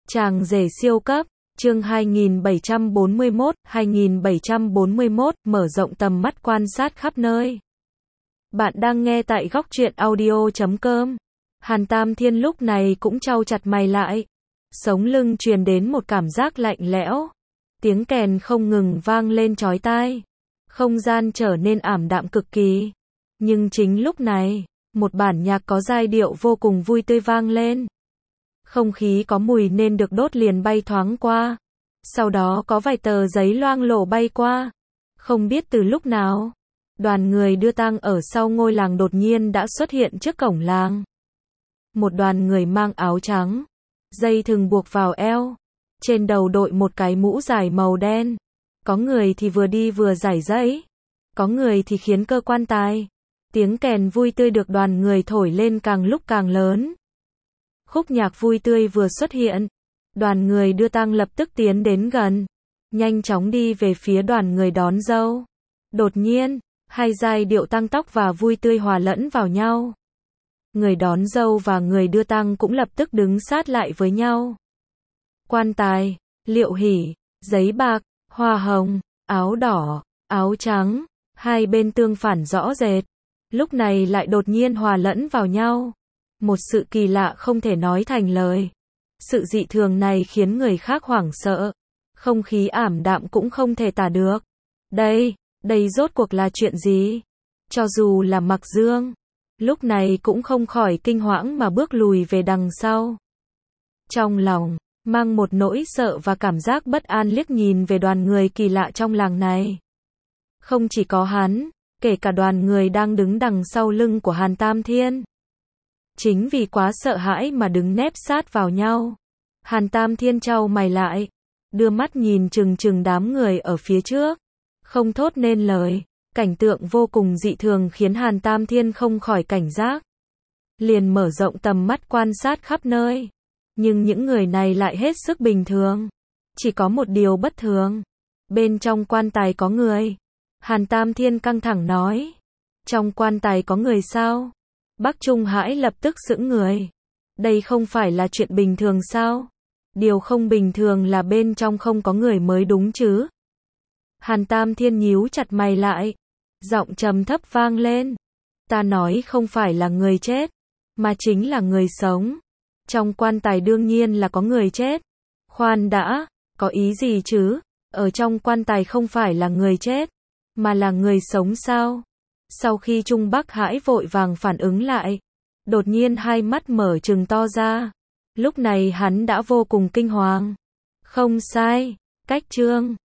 Chàng rể siêu cấp, chương 2741, mở rộng tầm mắt quan sát khắp nơi. Bạn đang nghe tại góc truyện audio.com. Hàn Tam Thiên lúc này cũng chau chặt mày lại. Sống lưng truyền đến một cảm giác lạnh lẽo. Tiếng kèn không ngừng vang lên chói tai. Không gian trở nên ảm đạm cực kỳ. Nhưng chính lúc này, một bản nhạc có giai điệu vô cùng vui tươi vang lên. Không khí có mùi nên được đốt liền bay thoáng qua. Sau đó có vài tờ giấy loang lổ bay qua. Không biết từ lúc nào, đoàn người đưa tang ở sau ngôi làng đột nhiên đã xuất hiện trước cổng làng. Một đoàn người mang áo trắng, dây thừng buộc vào eo, trên đầu đội một cái mũ dài màu đen. Có người thì vừa đi vừa giải giẫy, có người thì khiến cơ quan tài. Tiếng kèn vui tươi được đoàn người thổi lên càng lúc càng lớn. Khúc nhạc vui tươi vừa xuất hiện, đoàn người đưa tang lập tức tiến đến gần, nhanh chóng đi về phía đoàn người đón dâu. Đột nhiên, hai giai điệu tang tóc và vui tươi hòa lẫn vào nhau. Người đón dâu và người đưa tang cũng lập tức đứng sát lại với nhau. Quan tài, liệu hỷ, giấy bạc, hoa hồng, áo đỏ, áo trắng, hai bên tương phản rõ rệt, lúc này lại đột nhiên hòa lẫn vào nhau. Một sự kỳ lạ không thể nói thành lời. Sự dị thường này khiến người khác hoảng sợ. Không khí ảm đạm cũng không thể tả được. Đây rốt cuộc là chuyện gì? Cho dù là Mặc Dương, lúc này cũng không khỏi kinh hoảng mà bước lùi về đằng sau. Trong lòng, mang một nỗi sợ và cảm giác bất an liếc nhìn về đoàn người kỳ lạ trong làng này. Không chỉ có hắn, kể cả đoàn người đang đứng đằng sau lưng của Hàn Tam Thiên. Chính vì quá sợ hãi mà đứng nép sát vào nhau. Hàn Tam Thiên chau mày lại, đưa mắt nhìn chừng chừng đám người ở phía trước, không thốt nên lời. Cảnh tượng vô cùng dị thường khiến Hàn Tam Thiên không khỏi cảnh giác. Liền mở rộng tầm mắt quan sát khắp nơi. Nhưng những người này lại hết sức bình thường. Chỉ có một điều bất thường. Bên trong quan tài có người. Hàn Tam Thiên căng thẳng nói. Trong quan tài có người sao? Bắc Trung Hải lập tức sững người. Đây không phải là chuyện bình thường sao? Điều không bình thường là bên trong không có người mới đúng chứ? Hàn Tam Thiên nhíu chặt mày lại. Giọng trầm thấp vang lên. Ta nói không phải là người chết, mà chính là người sống. Trong quan tài đương nhiên là có người chết. Khoan đã, có ý gì chứ? Ở trong quan tài không phải là người chết, mà là người sống sao? Sau khi Trung Bắc Hải vội vàng phản ứng lại, đột nhiên hai mắt mở trừng to ra. Lúc này hắn đã vô cùng kinh hoàng. Không sai, cách chương